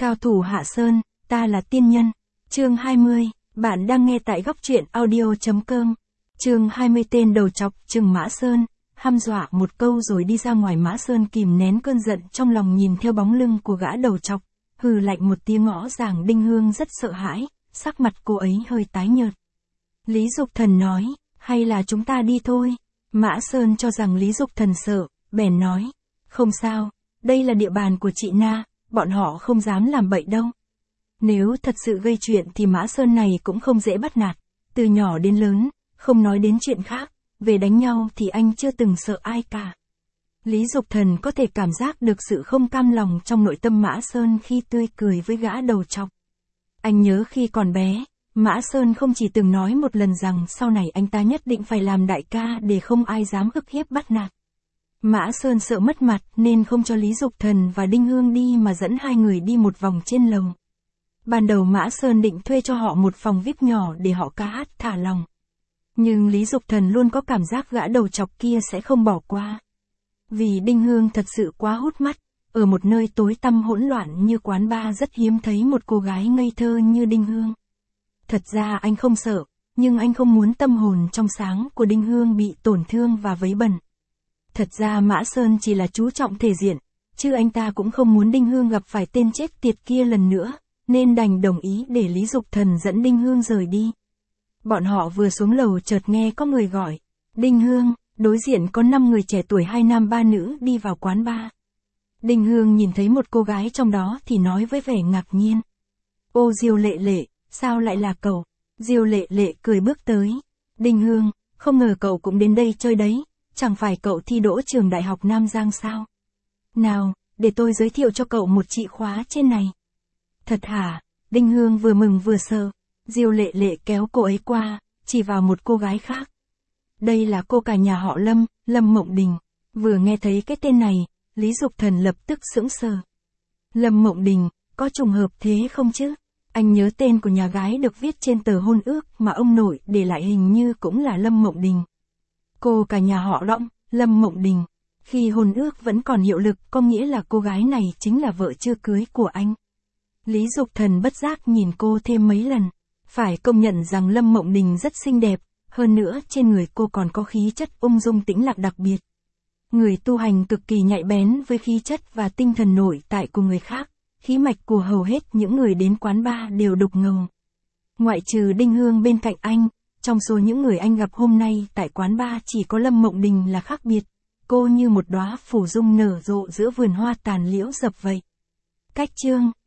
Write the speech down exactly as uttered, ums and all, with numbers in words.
Cao thủ Hạ Sơn, ta là tiên nhân. Chương hai mươi, bạn đang nghe tại góc truyện audio.com. Chương hai mươi tên đầu chọc trừng Mã Sơn, hăm dọa một câu rồi đi ra ngoài. Mã Sơn kìm nén cơn giận trong lòng nhìn theo bóng lưng của gã đầu chọc, hừ lạnh một tiếng. Ngõ Giảng Đinh Hương rất sợ hãi, sắc mặt cô ấy hơi tái nhợt. Lý Dục Thần nói, hay là chúng ta đi thôi. Mã Sơn cho rằng Lý Dục Thần sợ, bèn nói, không sao, đây là địa bàn của chị Na, bọn họ không dám làm bậy đâu. Nếu thật sự gây chuyện thì Mã Sơn này cũng không dễ bắt nạt, từ nhỏ đến lớn, không nói đến chuyện khác, về đánh nhau thì anh chưa từng sợ ai cả. Lý Dục Thần có thể cảm giác được sự không cam lòng trong nội tâm Mã Sơn khi tươi cười với gã đầu chọc. Anh nhớ khi còn bé, Mã Sơn không chỉ từng nói một lần rằng sau này anh ta nhất định phải làm đại ca để không ai dám ức hiếp bắt nạt. Mã Sơn sợ mất mặt nên không cho Lý Dục Thần và Đinh Hương đi mà dẫn hai người đi một vòng trên lầu. Ban đầu Mã Sơn định thuê cho họ một phòng vi ai pi nhỏ để họ ca hát thả lòng. Nhưng Lý Dục Thần luôn có cảm giác gã đầu chọc kia sẽ không bỏ qua. Vì Đinh Hương thật sự quá hút mắt, ở một nơi tối tăm hỗn loạn như quán bar rất hiếm thấy một cô gái ngây thơ như Đinh Hương. Thật ra anh không sợ, nhưng anh không muốn tâm hồn trong sáng của Đinh Hương bị tổn thương và vấy bẩn. Thật ra Mã Sơn chỉ là chú trọng thể diện, chứ anh ta cũng không muốn Đinh Hương gặp phải tên chết tiệt kia lần nữa, nên đành đồng ý để Lý Dục Thần dẫn Đinh Hương rời đi. Bọn họ vừa xuống lầu chợt nghe có người gọi, Đinh Hương, đối diện có năm người trẻ tuổi hai nam ba nữ đi vào quán bar. Đinh Hương nhìn thấy một cô gái trong đó thì nói với vẻ ngạc nhiên. Ô Diêu Lệ Lệ, sao lại là cậu? Diêu Lệ Lệ cười bước tới. Đinh Hương, không ngờ cậu cũng đến đây chơi đấy, chẳng phải cậu thi đỗ trường đại học Nam Giang sao? Nào, để tôi giới thiệu cho cậu một chị khóa trên này. Thật hả? Đinh Hương vừa mừng vừa sợ. Diêu Lệ Lệ kéo cô ấy qua, chỉ vào một cô gái khác. Đây là cô cả nhà họ Lâm, Lâm Mộng Đình. Vừa nghe thấy cái tên này, Lý Dục Thần lập tức sững sờ. Lâm Mộng Đình, có trùng hợp thế không chứ? Anh nhớ tên của nhà gái được viết trên tờ hôn ước mà ông nội để lại hình như cũng là Lâm Mộng Đình. Cô cả nhà họ Lõng, Lâm Mộng Đình. Khi hôn ước vẫn còn hiệu lực có nghĩa là cô gái này chính là vợ chưa cưới của anh. Lý Dục Thần bất giác nhìn cô thêm mấy lần. Phải công nhận rằng Lâm Mộng Đình rất xinh đẹp, hơn nữa trên người cô còn có khí chất ung dung tĩnh lặng đặc biệt. Người tu hành cực kỳ nhạy bén với khí chất và tinh thần nội tại của người khác, khí mạch của hầu hết những người đến quán bar đều đục ngầu. Ngoại trừ Đinh Hương bên cạnh anh, trong số những người anh gặp hôm nay tại quán bar chỉ có Lâm Mộng Đình là khác biệt, cô như một đóa phủ dung nở rộ giữa vườn hoa tàn liễu dập vậy. Cách chương